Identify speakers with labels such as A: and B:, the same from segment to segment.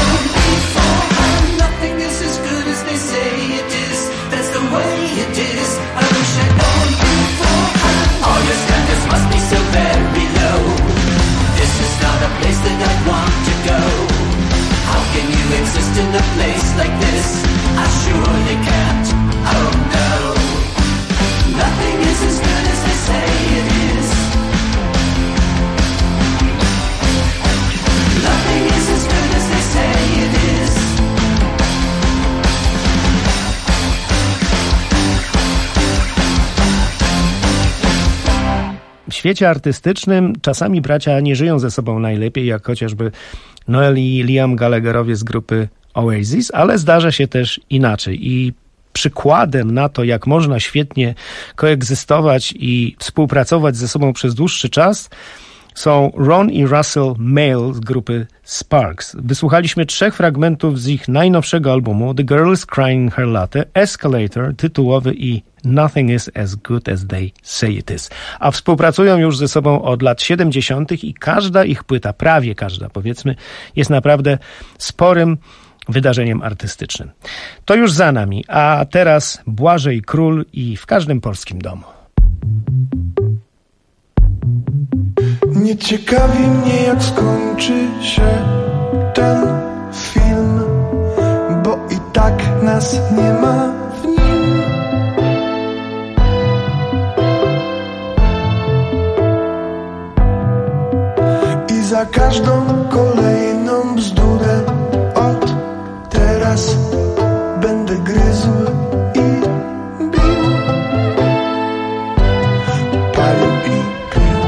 A: W świecie artystycznym czasami bracia nie żyją ze sobą najlepiej, jak chociażby Noel i Liam Gallagherowie z grupy Oasis, ale zdarza się też inaczej. I przykładem na to, jak można świetnie koegzystować i współpracować ze sobą przez dłuższy czas, są Ron i Russell Mael z grupy Sparks. Wysłuchaliśmy 3 fragmentów z ich najnowszego albumu The Girl is Crying Her Latte, Escalator, tytułowy i Nothing is as good as they say it is. A współpracują już ze sobą od lat 70. i każda ich płyta, prawie każda powiedzmy, jest naprawdę sporym wydarzeniem artystycznym. To już za nami, a teraz Błażej Król i w każdym polskim domu.
B: Nie ciekawi mnie, jak skończy się ten film, bo i tak nas nie ma w nim. I za każdą kolejną bzdurę od teraz będę gryzł i bił, palił i pił.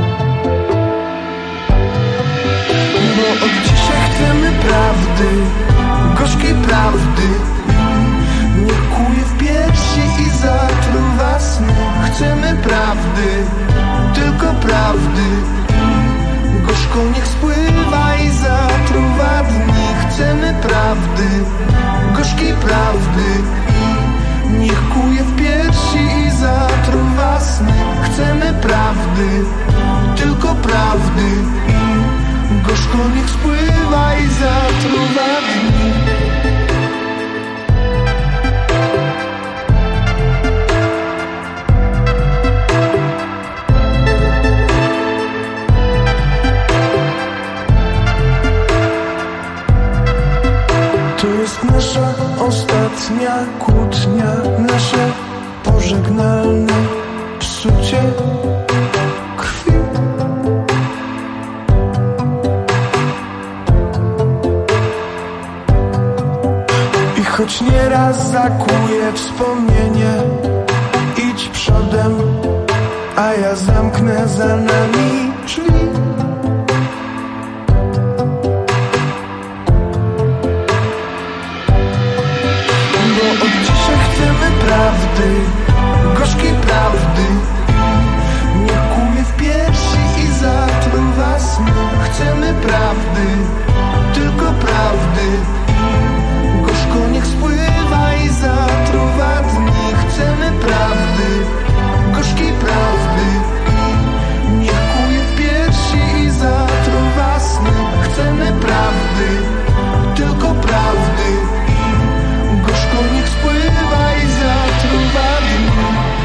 B: Bo od dzisiaj chcemy prawdy, gorzkiej prawdy. Niech kłuje w piersi i zatruwa sny. Chcemy prawdy, tylko prawdy. Gorzko niech spływa i zatruwa dni. Chcemy prawdy, gorzkiej prawdy. Niech kłuje w piersi i zatruwa sny. Chcemy prawdy, tylko prawdy. Gorzko niech spływa i zatruwa dni. To jest nasza ostatnia kłótnia, nasze pożegnalne psucie krwi. I choć nieraz zakłuje wspomnienie, idź przodem, a ja zamknę za nami drzwi. Prawdy, gorzkiej prawdy. Niech kłuje w piersi i zatruwa sny. Chcemy prawdy, tylko prawdy. Gorzko niech spływa i zatruwa dni. Chcemy prawdy, gorzkiej prawdy. Niech kłuje w piersi i zatruwa sny. Chcemy prawdy, tylko prawdy. Gorzko niech spływa i zatruwa dni.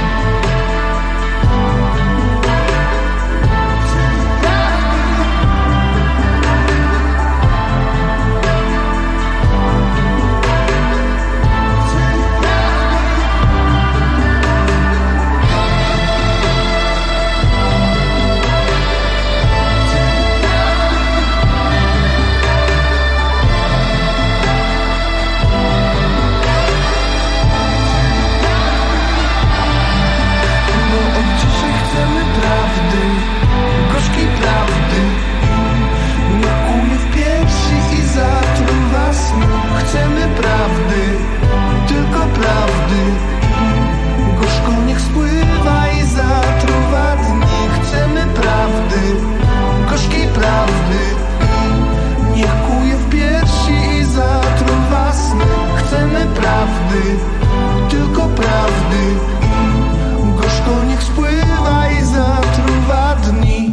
B: Chcemy prawdy, tylko prawdy. Gorzko niech spływa i zatruwa dni. Chcemy prawdy, gorzkiej prawdy. Niech kłuje w piersi i zatruwa sny. Chcemy prawdy, tylko prawdy. Gorzko niech spływa i zatruwa dni.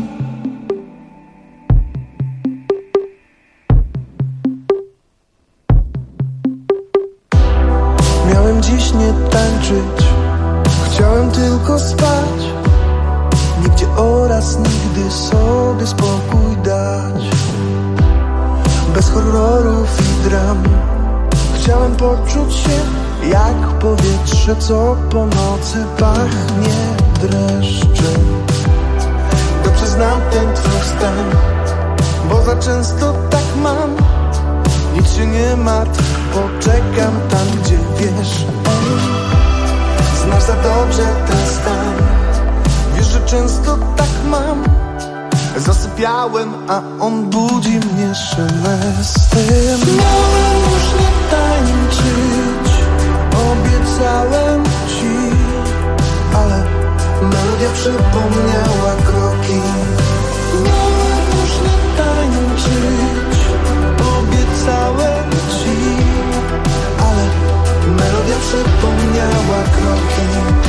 B: dziś nie tańczyć, chciałem tylko spać. Nigdzie oraz nigdy sobie spokój dać. Bez horrorów i dram. Chciałem poczuć się jak powietrze, co po nocy pachnie dreszczem. Dobrze znam ten twój stan, bo za często tak mam. Nic się nie martw, poczekam tam, gdzie wiesz. Znasz za dobrze ten stan. Wiesz, że często tak mam. Zasypiałem, a on budzi mnie szelestem. Miałem już nie tańczyć, obiecałem ci, ale melodia przypomniała kroki. Miałem już nie tańczyć, obiecałem ci, ale melodia przypomniała kroki.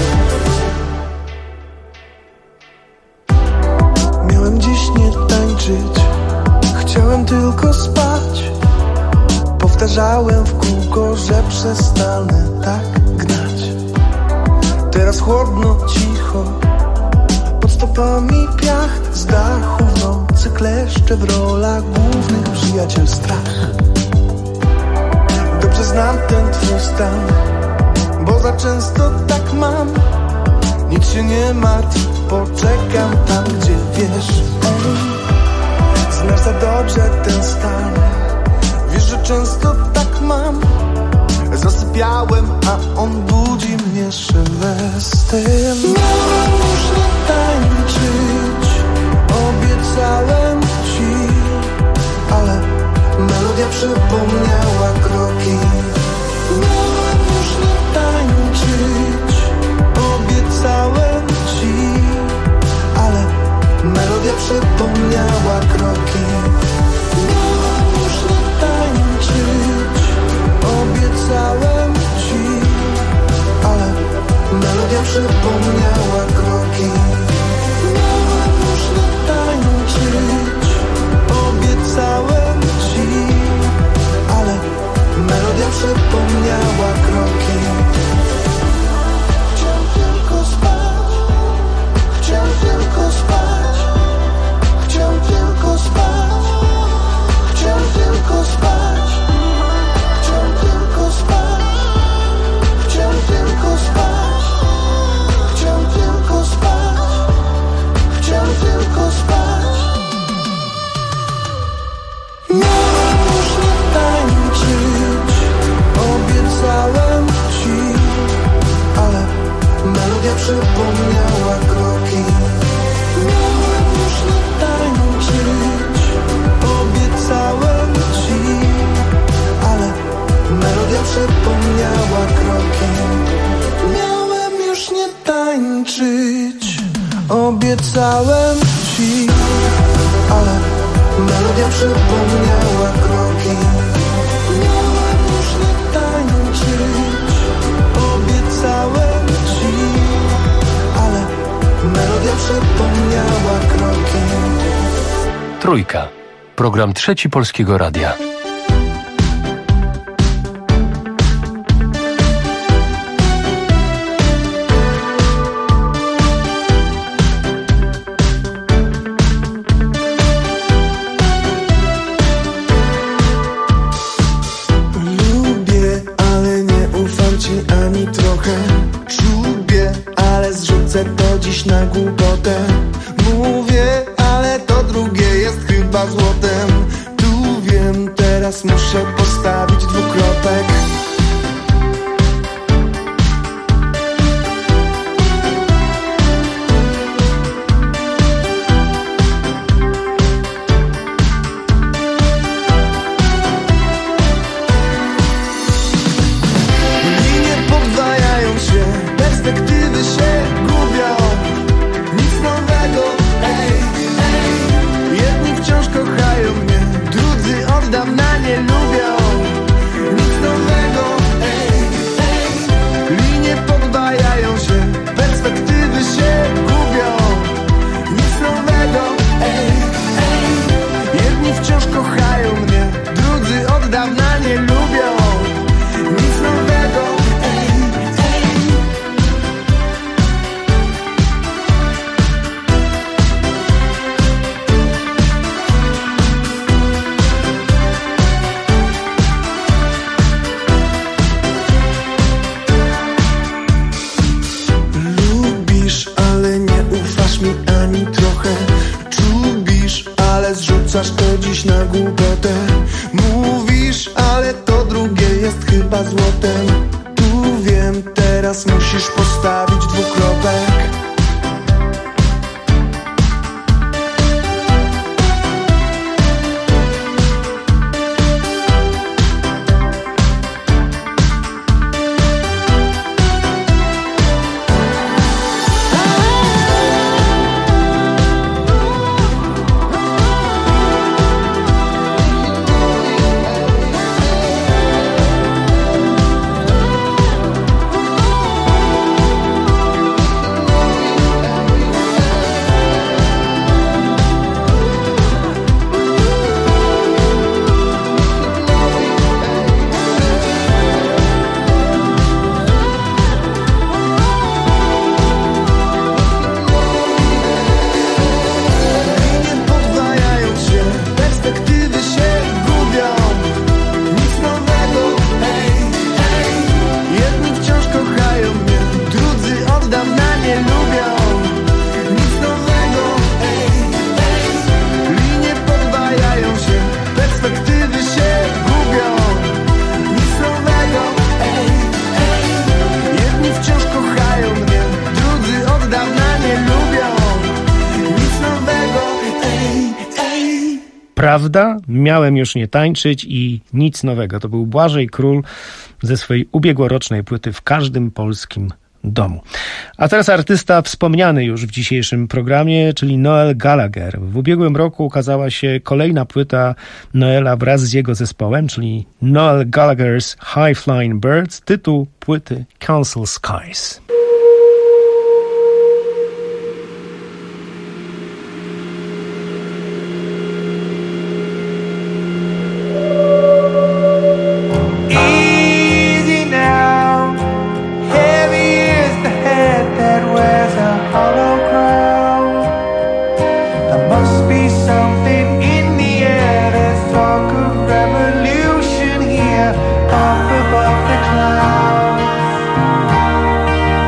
B: Miałem dziś nie tańczyć, chciałem tylko spać. Powtarzałem w kółko, że przestanę tak gnać. Teraz chłodno, cicho, pod stopami piach. Z dachu w nocy kleszcze w rolach głównych przyjaciel strach. Dobrze znam ten twój stan, bo za często tak mam. Nic się nie martw, poczekam tam, gdzie wiesz. Znasz za dobrze ten stan. Wiesz, że często tak mam. Zasypiałem, a on budzi mnie szelestem. Miałem już nie tańczyć, obiecałem ci, ale melodia przypomniała kroki. Miałem już nie tańczyć, obiecałem ci, ale melodia przypomniała kroki. Miałem już nie tańczyć, obiecałem ci, ale melodia przypomniała kroki. Miałem już nie tańczyć, obiecałem ci, ale melodia przypomniała kroki. Chciał tylko spać, chciał tylko spać, chciał tylko spać, chciał tylko spać, chciał tylko spać, chciał tylko spać, chciał tylko spać, chciał tylko spać. Miałem już nie tańczyć, obiecałem ci, ale melodia przypomniała kroki. Miałem już nie tańczyć, obiecałem ci, ale melodia przypomniała kroki. Miałem już nie tańczyć, obiecałem ci, ale melodia przypomniała kroki. Miałem już nie tańczyć, obiecałem ci, ale melodia przypomniała kroki.
C: Trójka. Program Trzeci Polskiego Radia.
B: Lubię, ale nie ufam ci ani trochę. Czubię, ale zrzucę to dziś na głupotę. Mówię, ale to drugie jest chyba złotem. Tu wiem, teraz muszę postawić dwukropek. Linie podwajają się, perspektywy się gubią. Nic nowego chyba złotem. Tu wiem, teraz musisz postawić dwukropek.
A: Prawda? Miałem już nie tańczyć i nic nowego. To był Błażej Król ze swojej ubiegłorocznej płyty W każdym polskim domu. A teraz artysta wspomniany już w dzisiejszym programie, czyli Noel Gallagher. W ubiegłym roku ukazała się kolejna płyta Noela wraz z jego zespołem, czyli Noel Gallagher's High Flying Birds. Tytuł płyty Council Skies.
D: Revolution here, up above the clouds.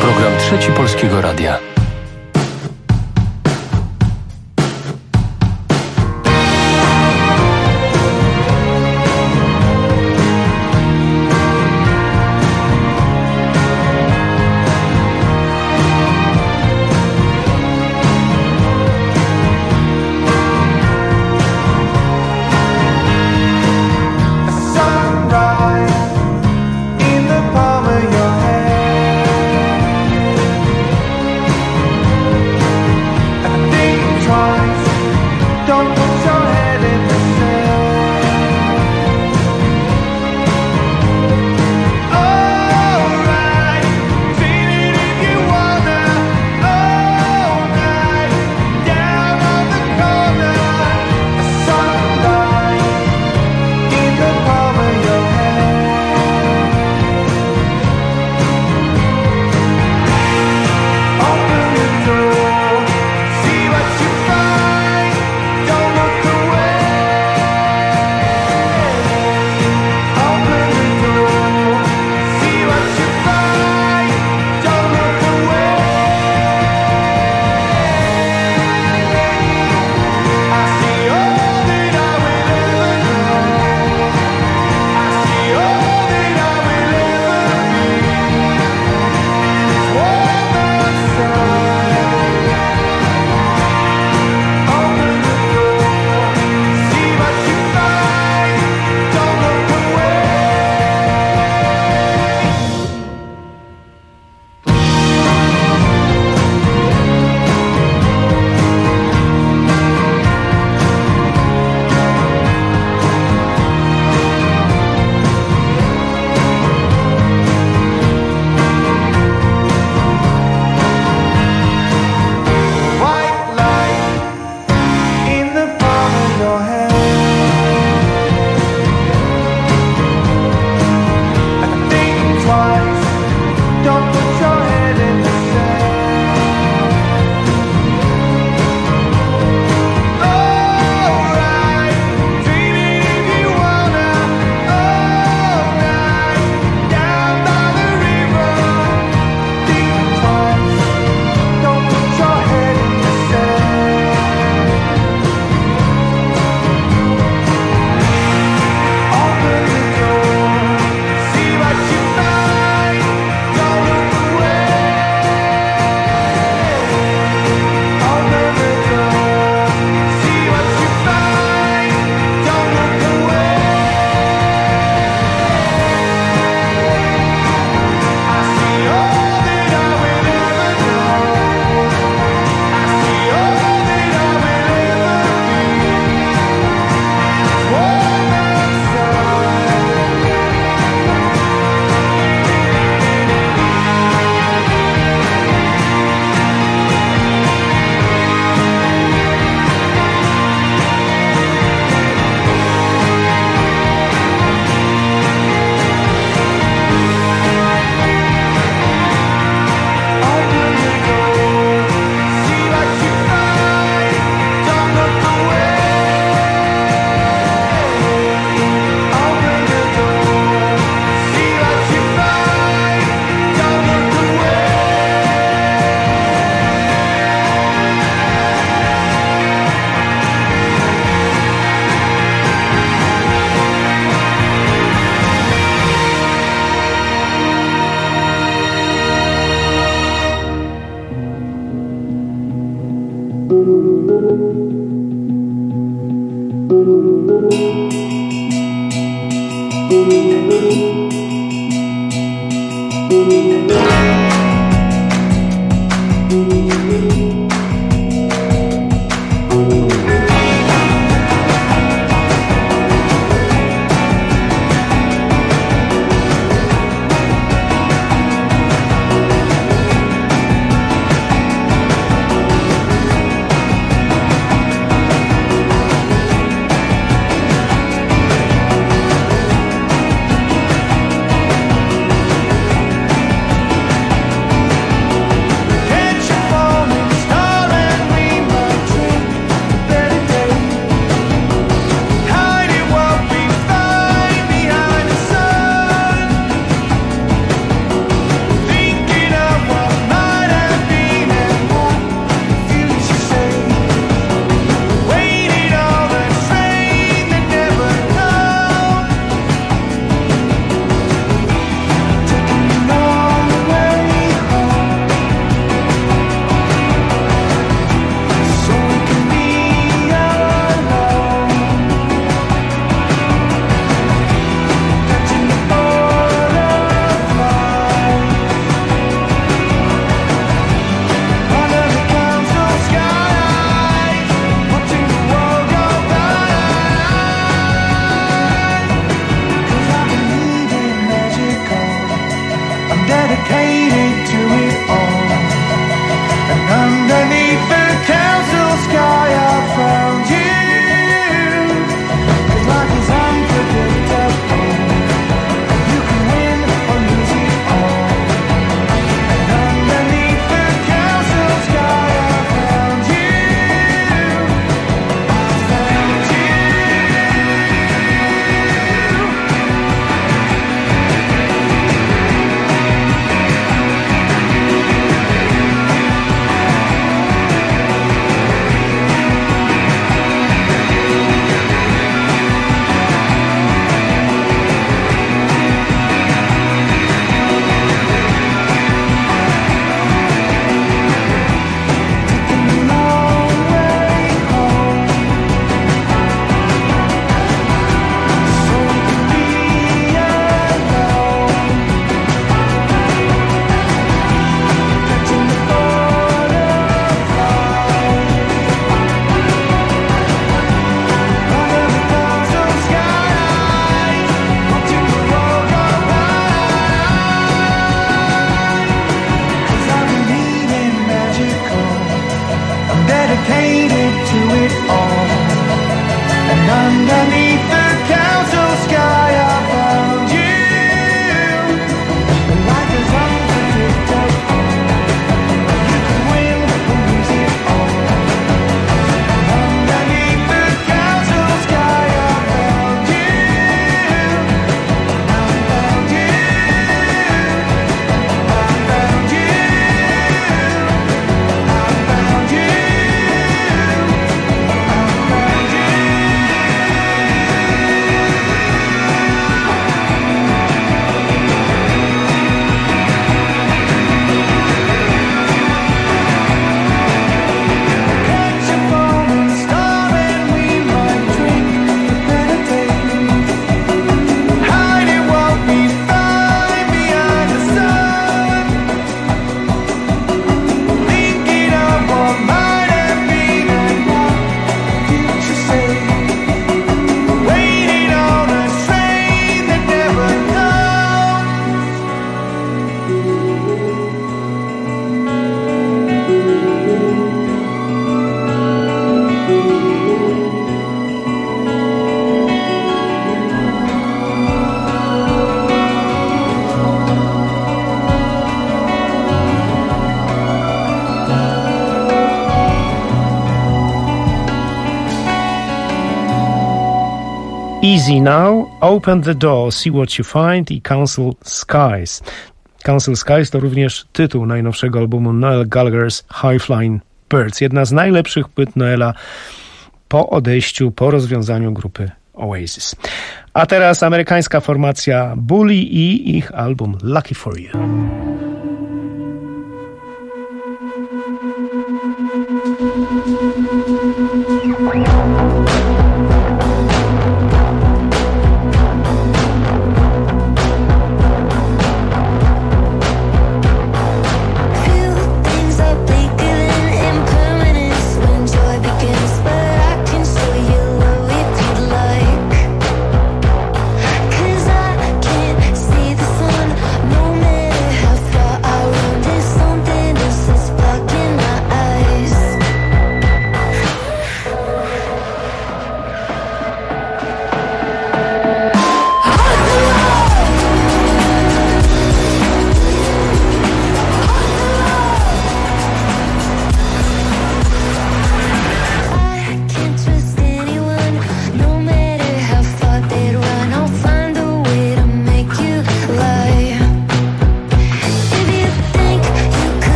C: Program Trzeci Polskiego Radia.
B: dedicated to it all. And underneath the council sky I found you. And life is unpredictable. You can win or lose it all. And underneath the council sky I found you. I found you. I found you. I found you.
A: Easy Now, Open the Door, See What You Find i Council Skies. Council Skies to również tytuł najnowszego albumu Noel Gallagher's High Flying Birds. Jedna z najlepszych płyt Noela po odejściu, po rozwiązaniu grupy Oasis. A teraz amerykańska formacja Bully i ich album Lucky For You.
D: Cause I can't see the sun no matter how far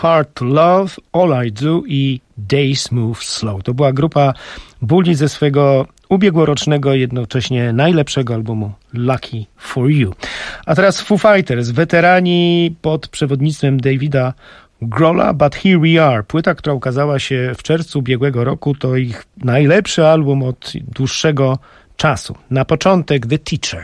A: Hard to Love, All I Do i Days Move Slow. To była grupa Bully ze swojego ubiegłorocznego, jednocześnie najlepszego albumu Lucky for You. A teraz Foo Fighters, weterani pod przewodnictwem Davida Grohla, But Here We Are. Płyta, która ukazała się w czerwcu ubiegłego roku, to ich najlepszy album od dłuższego czasu. Na początek The Teacher.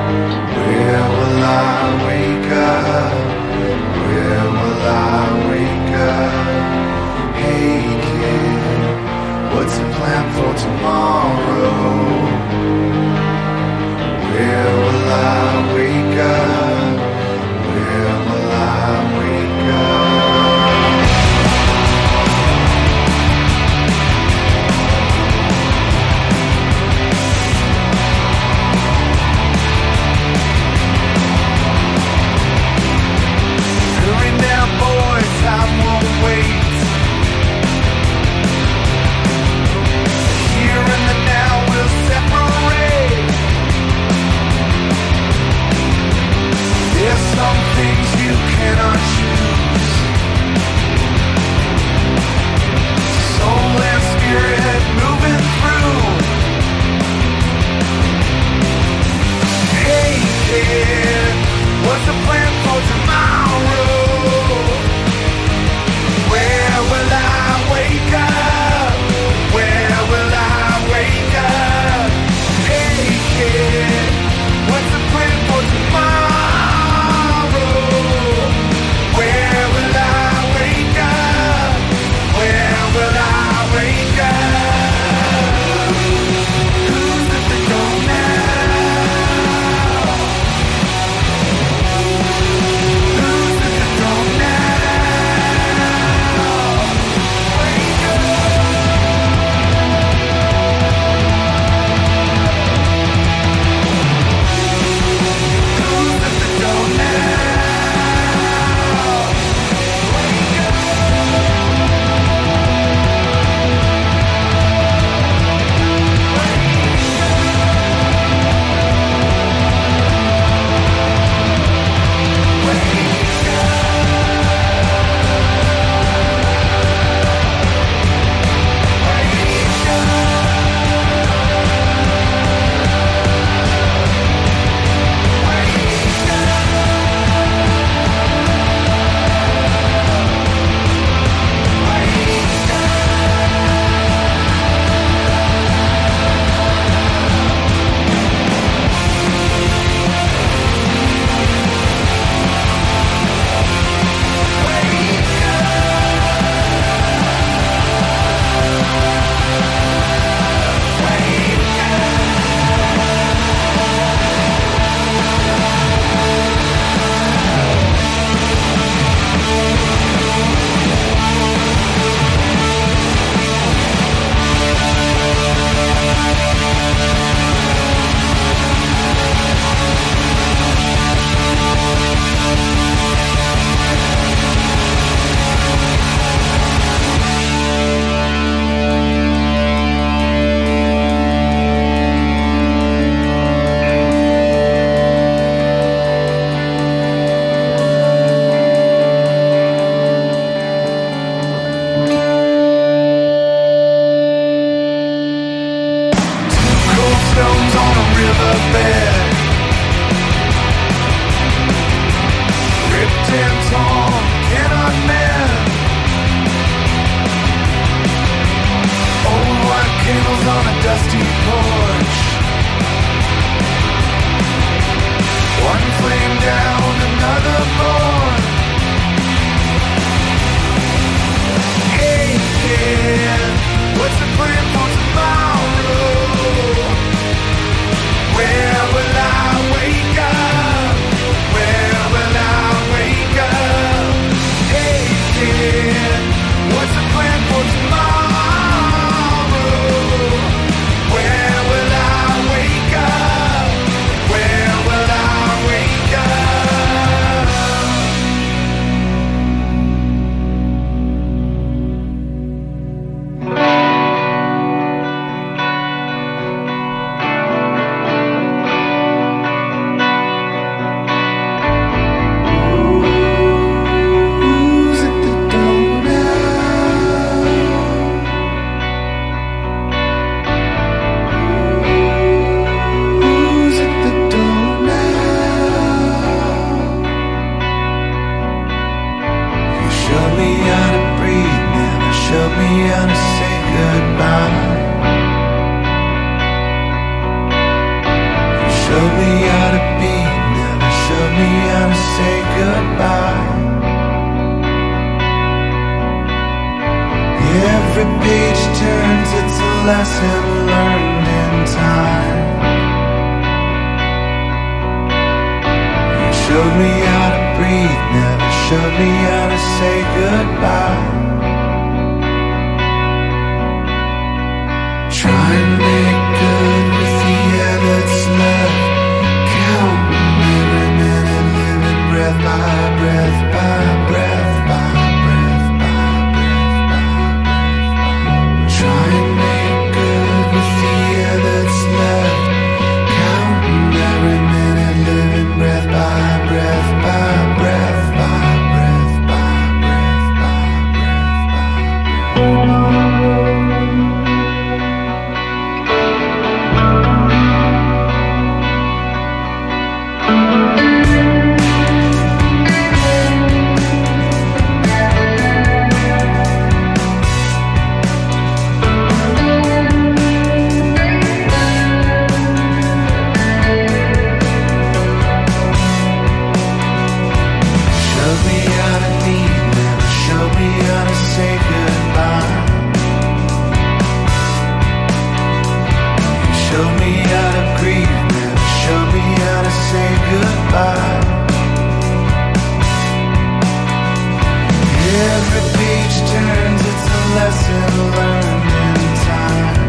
B: Where will I wake up? Where will I wake dusty porch. One flame down, another born. Hey kid, what's the plan for tomorrow? Where will I wake up? Where will I wake up? Hey kid, what's the plan for tomorrow? Where will I wake up? Where will I wake up? Who's at the door now? Who's at the door now? You showed me how to breathe, never showed me how to say goodbye. You showed me how to be, never showed me how to say goodbye. Every page turns, it's a lesson learned in time. You showed me how to breathe, never showed me how to say goodbye. Try and make good with the air that's left. Counting every minute, living breath by breath by breath by breath by breath by breath. Try and make good with the air that's left. Counting every minute, living breath by breath by breath by breath by breath by breath by breath. Showed me how to need, never showed me how to say goodbye. You showed me how to grieve, never showed me how to say goodbye. Every page turns, it's a lesson learned in time.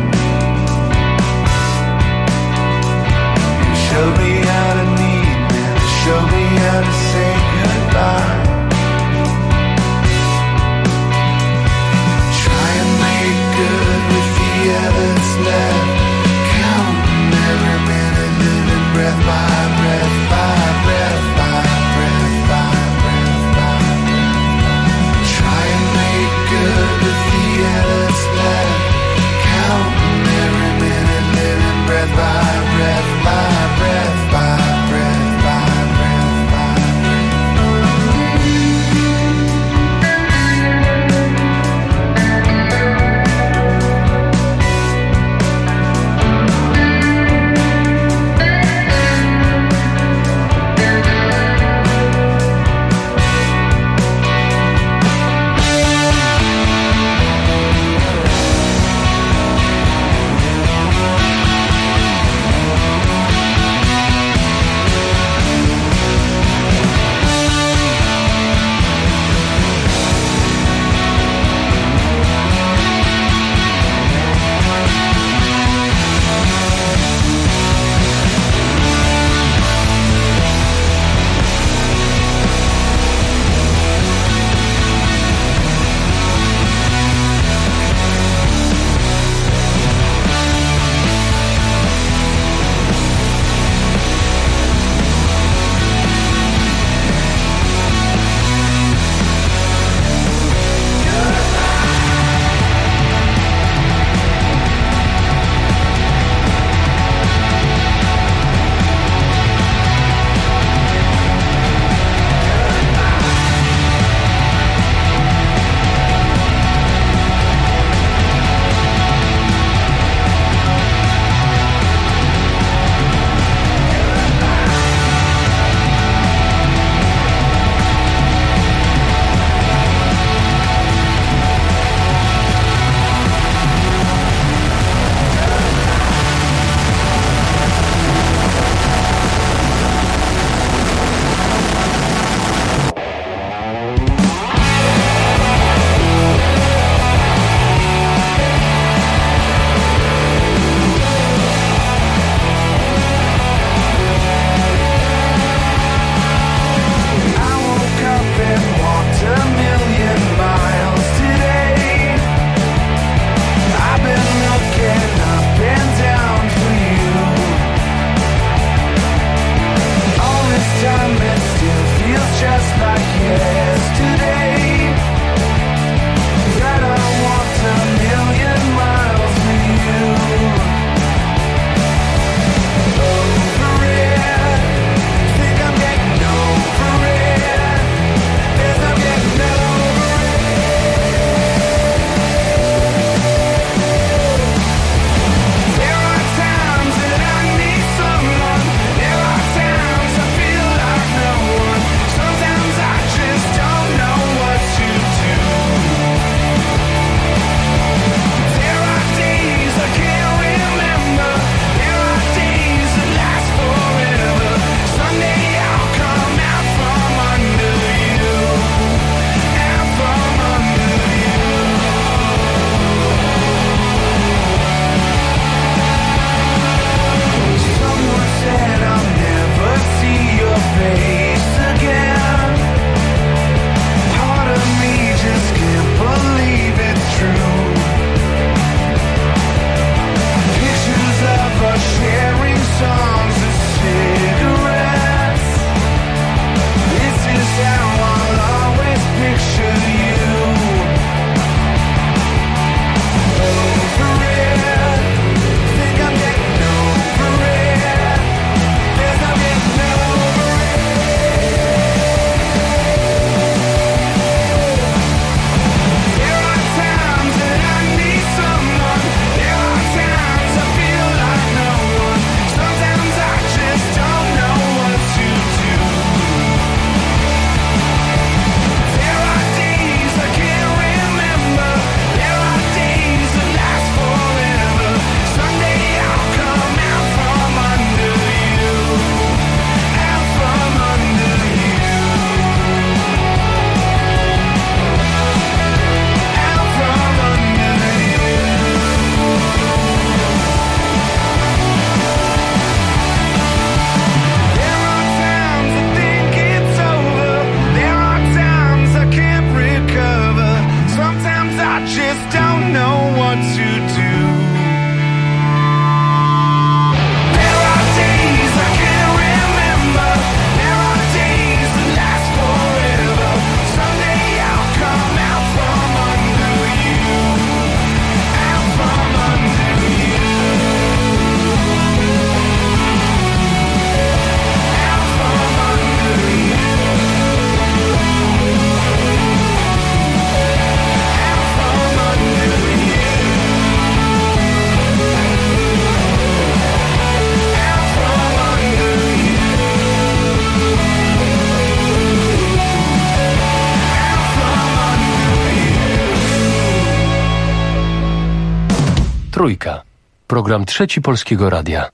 B: You showed me how to need, never showed me how to say goodbye. Try and make good with the air that's left. Counting
C: Trójka. Program Trzeci Polskiego Radia.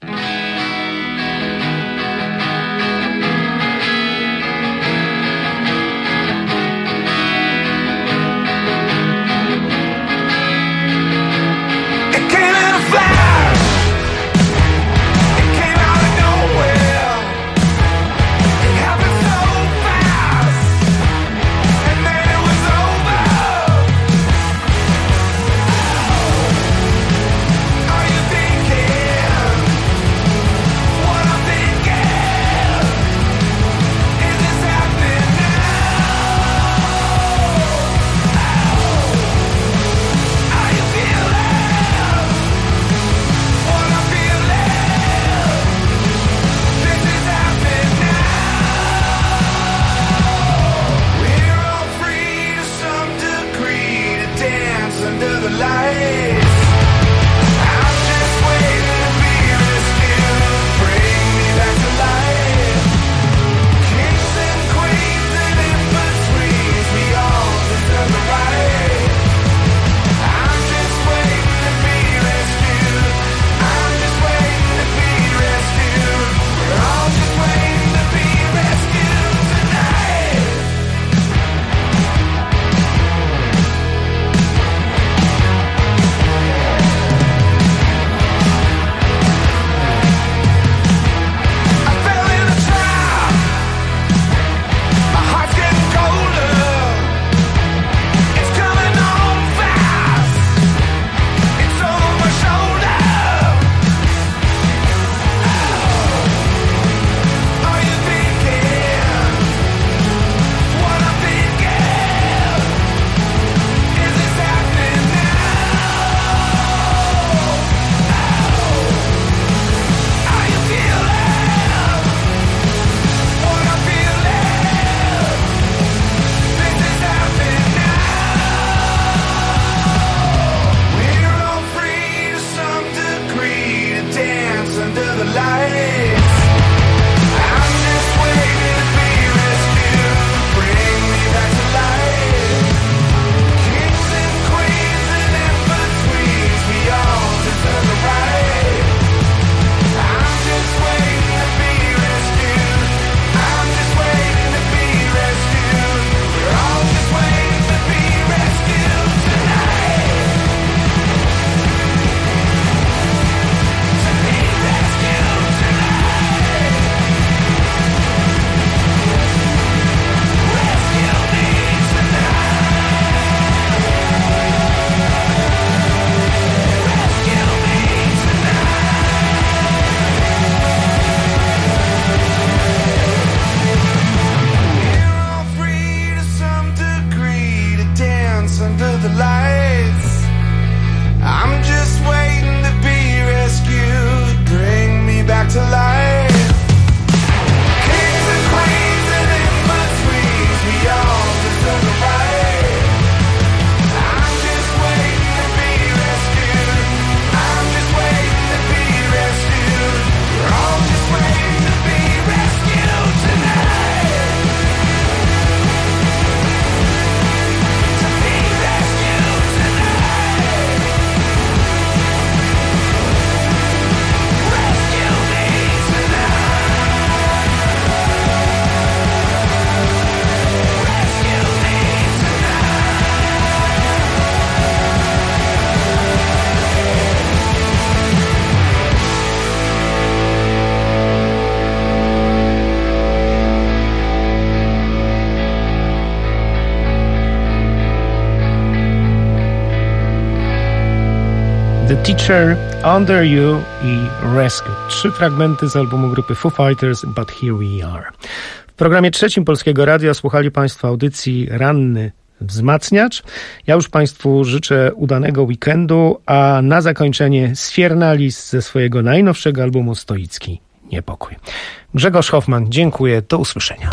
A: The Teacher, Under You i Rescue. 3 fragmenty z albumu grupy Foo Fighters, But Here We Are. W programie Trzecim Polskiego Radia słuchali Państwo audycji Ranny Wzmacniacz. Ja już Państwu życzę udanego weekendu, a na zakończenie Sfiernalis ze swojego najnowszego albumu Stoicki Niepokój. Grzegorz Hoffman, dziękuję, do usłyszenia.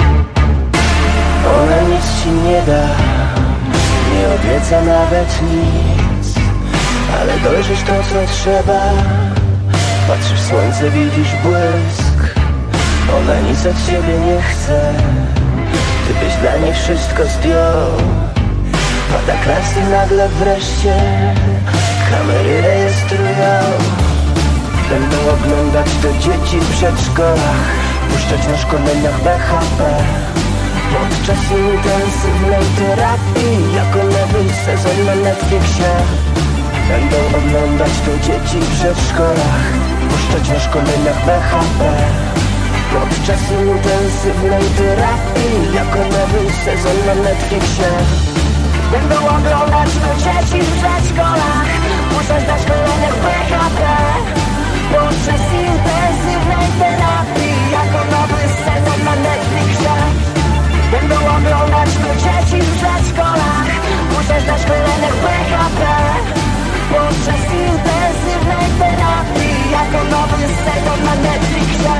D: Ona nic ci nie da, nie obieca nawet nic, ale dojrzysz to, co trzeba. Patrzysz w słońce, widzisz błysk. Ona nic od ciebie nie chce, ty byś dla niej wszystko zdjął. Pada klas i nagle wreszcie kamery rejestrują. Będą oglądać to dzieci w przedszkolach, puszczać na szkoleniach BHP podczas intensywnej terapii, jako nowy sezon na Netflixie. Będą oglądać to dzieci w przedszkolach, puszczać na szkoleniach BHP podczas intensywnej terapii, jako nowy sezon na Netflixie. Będą oglądać to dzieci w przedszkolach, puszczać na szkoleniach BHP podczas intensywnej terapii, jako nowy sezon na Netflixie. Będą oglądać to dzieci w przedszkolach, puszczać na szkoleniach BHP podczas intensywnej terapii, jako nowy sezon na Netflixie.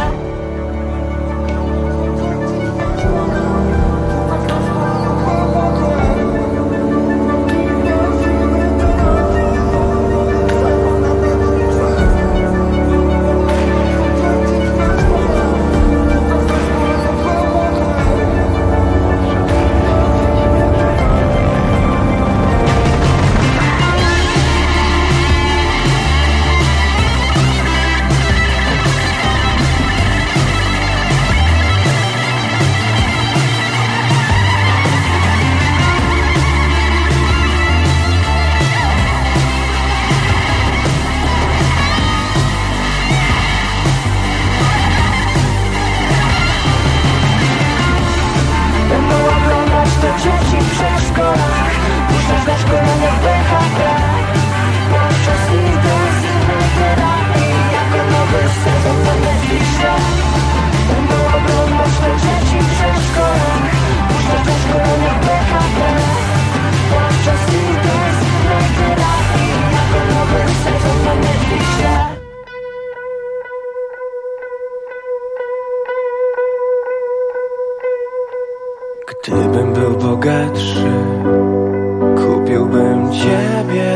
B: Gdybym był bogatszy, kupiłbym ciebie.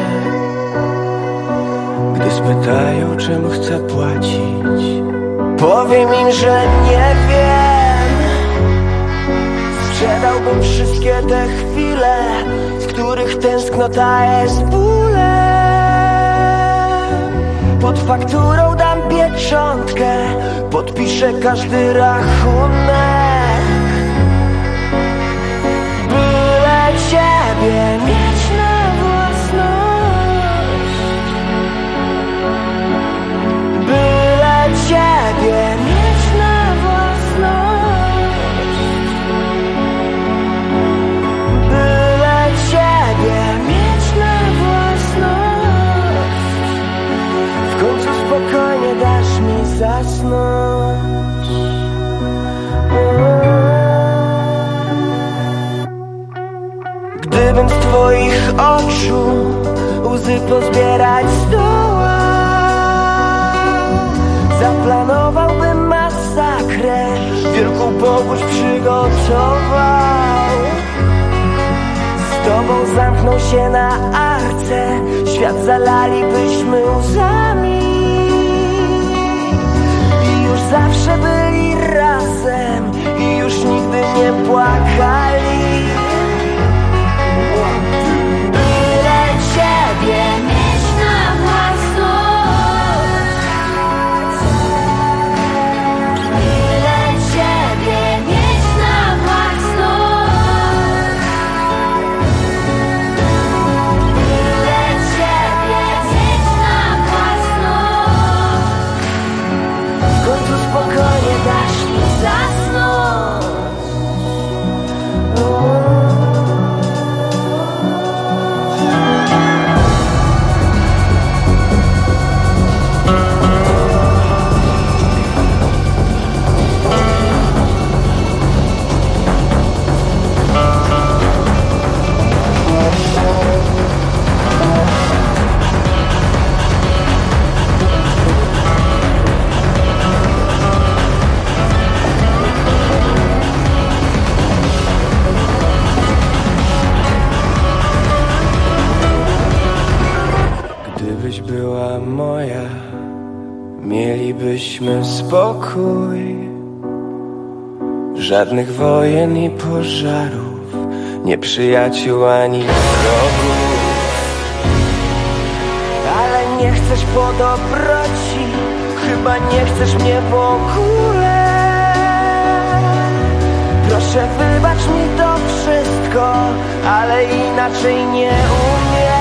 B: Gdy spytają, czym chcę płacić, powiem im, że nie wiem. Sprzedałbym wszystkie te chwile, z których tęsknota jest bólem. Pod fakturą dam pieczątkę, podpiszę każdy rachunek. Ciebie mieć na własność, byle Ciebie mieć na własność, byle Ciebie mieć na własność. W końcu spokojnie dasz mi zasnąć. Gdybym z Twoich oczu łzy pozbierać zdołał, zaplanowałbym masakrę, wielką powódź przygotował. Z Tobą zamknął się na arce, świat zalalibyśmy łzami i już zawsze byli razem i już nigdy nie płakali. Ciebie mieć na własność, byle Ciebie mieć na własność, byle Ciebie mieć na własność. W końcu spokojnie dasz mi zasnąć. Gdybyś była moja, mielibyśmy spokój. Żadnych wojen i pożarów, nieprzyjaciół ani wrogów.
D: nie chcesz po dobroci, chyba nie chcesz mnie w ogóle. Proszę wybacz mi to wszystko, ale inaczej nie umiem.